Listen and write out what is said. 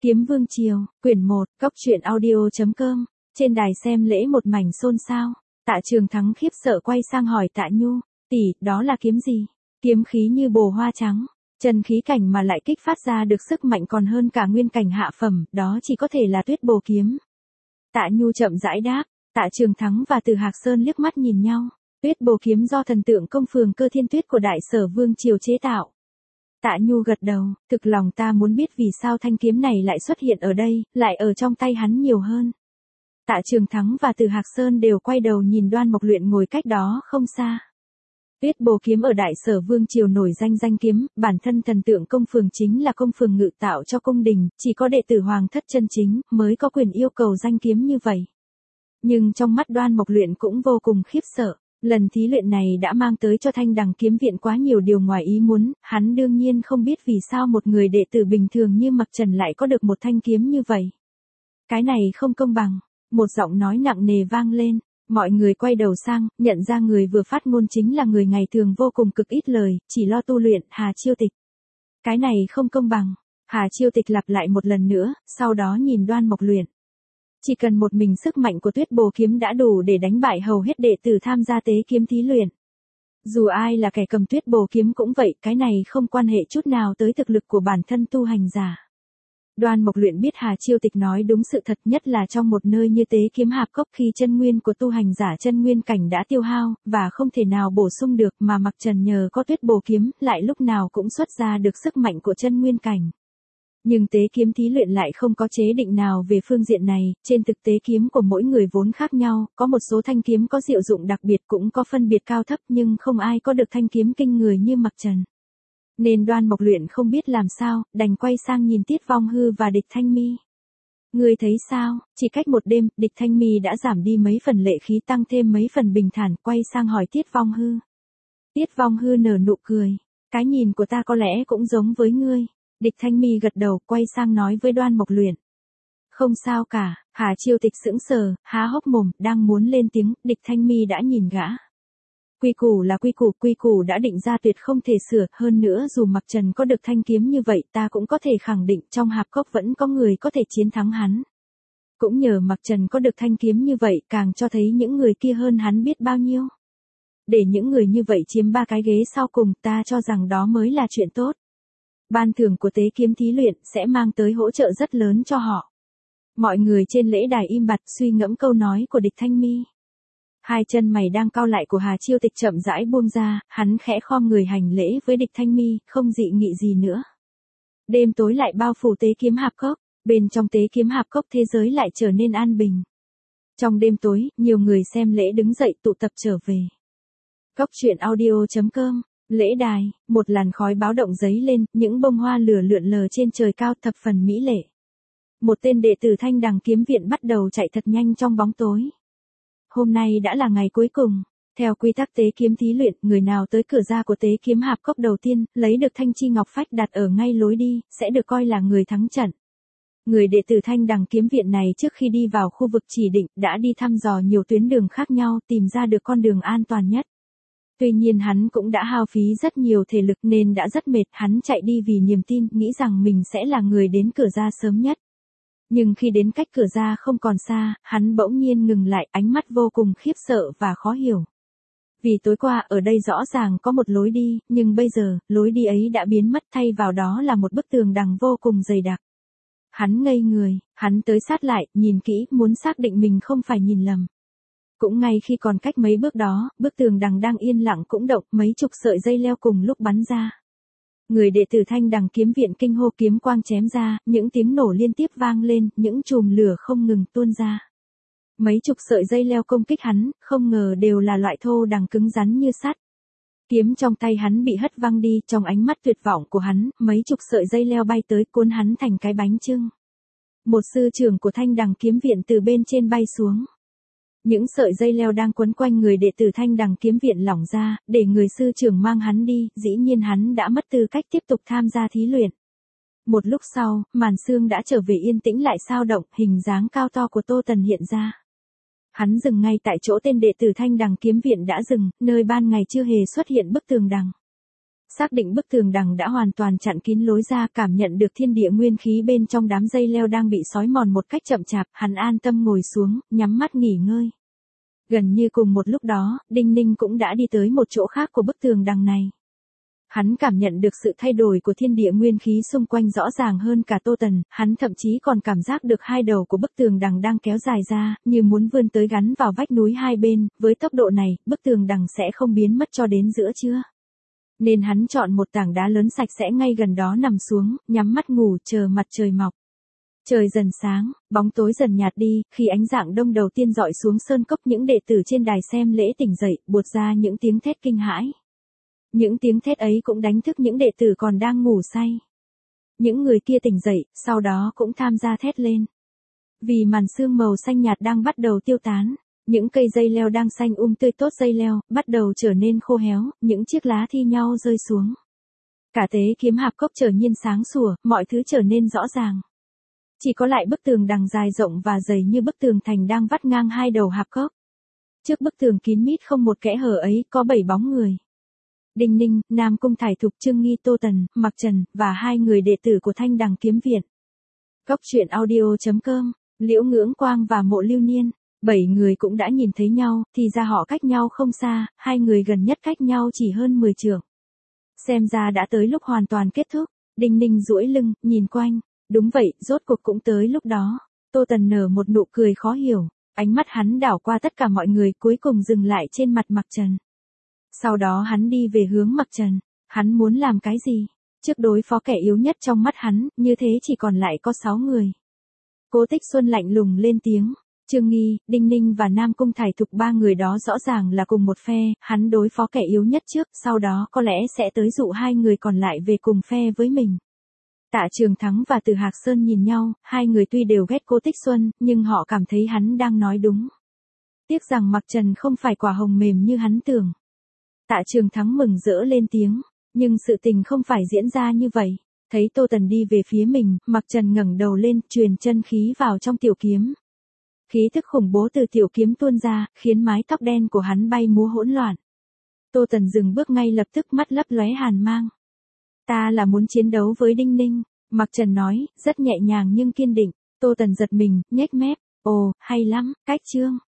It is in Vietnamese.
Kiếm Vương Triều, quyển 1, Cóc truyện audio.com, trên đài xem lễ một mảnh xôn xao. Tạ Trường Thắng khiếp sợ quay sang hỏi Tạ Nhu, tỷ, đó là kiếm gì? Kiếm khí như bồ hoa trắng, chân khí cảnh mà lại kích phát ra được sức mạnh còn hơn cả nguyên cảnh hạ phẩm, đó chỉ có thể là Tuyết Bồ kiếm. Tạ Nhu chậm rãi đáp. Tạ Trường Thắng và Từ Hạc Sơn liếc mắt nhìn nhau. Tuyết Bồ kiếm do thần tượng công phường Cơ Thiên Tuyết của Đại Sở Vương Triều chế tạo. Tạ Nhu gật đầu, thực lòng ta muốn biết vì sao thanh kiếm này lại xuất hiện ở đây, lại ở trong tay hắn nhiều hơn. Tạ Trường Thắng và Từ Hạc Sơn đều quay đầu nhìn Đoan Mộc Luyện ngồi cách đó không xa. Tuyết Bồ kiếm ở Đại Sở Vương Triều nổi danh danh kiếm, bản thân thần tượng công phường chính là công phường ngự tạo cho cung đình, chỉ có đệ tử hoàng thất chân chính mới có quyền yêu cầu danh kiếm như vậy. Nhưng trong mắt Đoan Mộc Luyện cũng vô cùng khiếp sợ. Lần thí luyện này đã mang tới cho Thanh Đằng kiếm viện quá nhiều điều ngoài ý muốn, hắn đương nhiên không biết vì sao một người đệ tử bình thường như Mặc Trần lại có được một thanh kiếm như vậy. Cái này không công bằng, một giọng nói nặng nề vang lên, mọi người quay đầu sang, nhận ra người vừa phát ngôn chính là người ngày thường vô cùng cực ít lời, chỉ lo tu luyện, Hà Chiêu Tịch. Cái này không công bằng, Hà Chiêu Tịch lặp lại một lần nữa, sau đó nhìn Đoan Mộc Luyện. Chỉ cần một mình sức mạnh của Tuyết Bồ kiếm đã đủ để đánh bại hầu hết đệ tử tham gia tế kiếm thí luyện. Dù ai là kẻ cầm Tuyết Bồ kiếm cũng vậy, cái này không quan hệ chút nào tới thực lực của bản thân tu hành giả. Đoan Mộc Luyện biết Hà Chiêu Tịch nói đúng sự thật, nhất là trong một nơi như tế kiếm hạp cốc khi chân nguyên của tu hành giả chân nguyên cảnh đã tiêu hao, và không thể nào bổ sung được, mà Mặc Trần nhờ có Tuyết Bồ kiếm, lại lúc nào cũng xuất ra được sức mạnh của chân nguyên cảnh. Nhưng tế kiếm thí luyện lại không có chế định nào về phương diện này, trên thực tế kiếm của mỗi người vốn khác nhau, có một số thanh kiếm có diệu dụng đặc biệt cũng có phân biệt cao thấp, nhưng không ai có được thanh kiếm kinh người như Mặc Trần. Nên Đoan Mộc Luyện không biết làm sao, đành quay sang nhìn Tiết Vong Hư và Địch Thanh Mi. Ngươi thấy sao, chỉ cách một đêm, Địch Thanh Mi đã giảm đi mấy phần lệ khí, tăng thêm mấy phần bình thản, quay sang hỏi Tiết Vong Hư. Tiết Vong Hư nở nụ cười, cái nhìn của ta có lẽ cũng giống với ngươi. Địch Thanh Mi gật đầu, quay sang nói với Đoan Mộc Luyện. Không sao cả, Hà Chiêu Tịch sững sờ, há hốc mồm, đang muốn lên tiếng, Địch Thanh Mi đã nhìn gã. Quy củ là quy củ đã định ra tuyệt không thể sửa, hơn nữa dù Mặc Trần có được thanh kiếm như vậy, ta cũng có thể khẳng định trong hạp cốc vẫn có người có thể chiến thắng hắn. Cũng nhờ Mặc Trần có được thanh kiếm như vậy, càng cho thấy những người kia hơn hắn biết bao nhiêu. Để những người như vậy chiếm 3 cái ghế sau cùng, ta cho rằng đó mới là chuyện tốt. Ban thưởng của tế kiếm thí luyện sẽ mang tới hỗ trợ rất lớn cho họ. Mọi người trên lễ đài im bặt suy ngẫm câu nói của Địch Thanh Mi. Hai chân mày đang cau lại của Hà Chiêu Tịch chậm rãi buông ra, hắn khẽ khom người hành lễ với Địch Thanh Mi, không dị nghị gì nữa. Đêm tối lại bao phủ tế kiếm hạp cốc, bên trong tế kiếm hạp cốc thế giới lại trở nên an bình. Trong đêm tối, nhiều người xem lễ đứng dậy tụ tập trở về. Cóc truyện audio.com. Lễ đài, một làn khói báo động giấy lên, những bông hoa lửa lượn lờ trên trời cao thập phần mỹ lệ. Một tên đệ tử Thanh Đằng kiếm viện bắt đầu chạy thật nhanh trong bóng tối. Hôm nay đã là ngày cuối cùng. Theo quy tắc tế kiếm thí luyện, người nào tới cửa ra của tế kiếm hạp cốc đầu tiên, lấy được thanh chi ngọc phách đặt ở ngay lối đi, sẽ được coi là người thắng trận. Người đệ tử Thanh Đằng kiếm viện này trước khi đi vào khu vực chỉ định, đã đi thăm dò nhiều tuyến đường khác nhau, tìm ra được con đường an toàn nhất. Tuy nhiên hắn cũng đã hao phí rất nhiều thể lực nên đã rất mệt, hắn chạy đi vì niềm tin, nghĩ rằng mình sẽ là người đến cửa ra sớm nhất. Nhưng khi đến cách cửa ra không còn xa, hắn bỗng nhiên ngừng lại, ánh mắt vô cùng khiếp sợ và khó hiểu. Vì tối qua ở đây rõ ràng có một lối đi, nhưng bây giờ, lối đi ấy đã biến mất, thay vào đó là một bức tường đằng vô cùng dày đặc. Hắn ngây người, hắn tới sát lại, nhìn kỹ, muốn xác định mình không phải nhìn lầm. Cũng ngay khi còn cách mấy bước đó, bức tường đằng đang yên lặng cũng động, mấy chục sợi dây leo cùng lúc bắn ra. Người đệ tử Thanh Đằng kiếm viện kinh hô, kiếm quang chém ra, những tiếng nổ liên tiếp vang lên, những chùm lửa không ngừng tuôn ra. Mấy chục sợi dây leo công kích hắn, không ngờ đều là loại thô đằng cứng rắn như sắt. Kiếm trong tay hắn bị hất văng đi, trong ánh mắt tuyệt vọng của hắn, mấy chục sợi dây leo bay tới cuốn hắn thành cái bánh chưng. Một sư trưởng của Thanh Đằng kiếm viện từ bên trên bay xuống. Những sợi dây leo đang quấn quanh người đệ tử Thanh Đằng kiếm viện lỏng ra, để người sư trưởng mang hắn đi, dĩ nhiên hắn đã mất tư cách tiếp tục tham gia thí luyện. Một lúc sau, màn sương đã trở về yên tĩnh lại sao động, hình dáng cao to của Tô Tần hiện ra. Hắn dừng ngay tại chỗ tên đệ tử Thanh Đằng kiếm viện đã dừng, nơi ban ngày chưa hề xuất hiện bức tường đằng. Xác định bức tường đằng đã hoàn toàn chặn kín lối ra, cảm nhận được thiên địa nguyên khí bên trong đám dây leo đang bị xói mòn một cách chậm chạp, hắn an tâm ngồi xuống, nhắm mắt nghỉ ngơi. Gần như cùng một lúc đó, Đinh Ninh cũng đã đi tới một chỗ khác của bức tường đằng này. Hắn cảm nhận được sự thay đổi của thiên địa nguyên khí xung quanh rõ ràng hơn cả Tô Tần, hắn thậm chí còn cảm giác được hai đầu của bức tường đằng đang kéo dài ra, như muốn vươn tới gắn vào vách núi hai bên, với tốc độ này, bức tường đằng sẽ không biến mất cho đến giữa trưa. Nên hắn chọn một tảng đá lớn sạch sẽ ngay gần đó nằm xuống, nhắm mắt ngủ chờ mặt trời mọc. Trời dần sáng, bóng tối dần nhạt đi, khi ánh rạng đông đầu tiên dọi xuống sơn cốc, những đệ tử trên đài xem lễ tỉnh dậy, buột ra những tiếng thét kinh hãi. Những tiếng thét ấy cũng đánh thức những đệ tử còn đang ngủ say. Những người kia tỉnh dậy, sau đó cũng tham gia thét lên. Vì màn sương màu xanh nhạt đang bắt đầu tiêu tán, những cây dây leo đang xanh tươi tốt dây leo, bắt đầu trở nên khô héo, những chiếc lá thi nhau rơi xuống. Cả tế kiếm hạp cốc trở nhiên sáng sủa, mọi thứ trở nên rõ ràng. Chỉ có lại bức tường đằng dài rộng và dày như bức tường thành đang vắt ngang hai đầu hạp cốc. Trước bức tường kín mít không một kẽ hở ấy, có 7 bóng người. Đinh Ninh, Nam Cung Thải Thục, Trương Nghi, Tô Tần, Mặc Trần, và 2 người đệ tử của Thanh Đằng Kiếm Viện. Cốc truyện audio.com, Liễu Ngưỡng Quang và Mộ Lưu Niên. 7 người cũng đã nhìn thấy nhau, thì ra họ cách nhau không xa, 2 người gần nhất cách nhau chỉ hơn 10 trượng. Xem ra đã tới lúc hoàn toàn kết thúc. Đinh Ninh duỗi lưng, nhìn quanh. Đúng vậy, rốt cuộc cũng tới lúc đó. Tô Tần nở một nụ cười khó hiểu. Ánh mắt hắn đảo qua tất cả mọi người, cuối cùng dừng lại trên mặt Mặc Trần. Sau đó hắn đi về hướng Mặc Trần. Hắn muốn làm cái gì? Trước đối phó kẻ yếu nhất trong mắt hắn, như thế chỉ còn lại có 6 người. Cố Tích Xuân lạnh lùng lên tiếng. Trương Nghi, Đinh Ninh và Nam Cung Thải Thục, 3 người đó rõ ràng là cùng một phe, hắn đối phó kẻ yếu nhất trước, sau đó có lẽ sẽ tới dụ 2 người còn lại về cùng phe với mình. Tạ Trường Thắng và Từ Hạc Sơn nhìn nhau, 2 người tuy đều ghét Cố Tích Xuân, nhưng họ cảm thấy hắn đang nói đúng. Tiếc rằng Mặc Trần không phải quả hồng mềm như hắn tưởng. Tạ Trường Thắng mừng rỡ lên tiếng, nhưng sự tình không phải diễn ra như vậy. Thấy Tô Tần đi về phía mình, Mặc Trần ngẩng đầu lên, truyền chân khí vào trong tiểu kiếm. Khí thức khủng bố từ tiểu kiếm tuôn ra, khiến mái tóc đen của hắn bay múa hỗn loạn. Tô Tần dừng bước ngay lập tức, mắt lấp lóe hàn mang. Ta là muốn chiến đấu với Đinh Ninh, Mặc Trần nói, rất nhẹ nhàng nhưng kiên định. Tô Tần giật mình, nhếch mép, ồ, hay lắm, cách chương.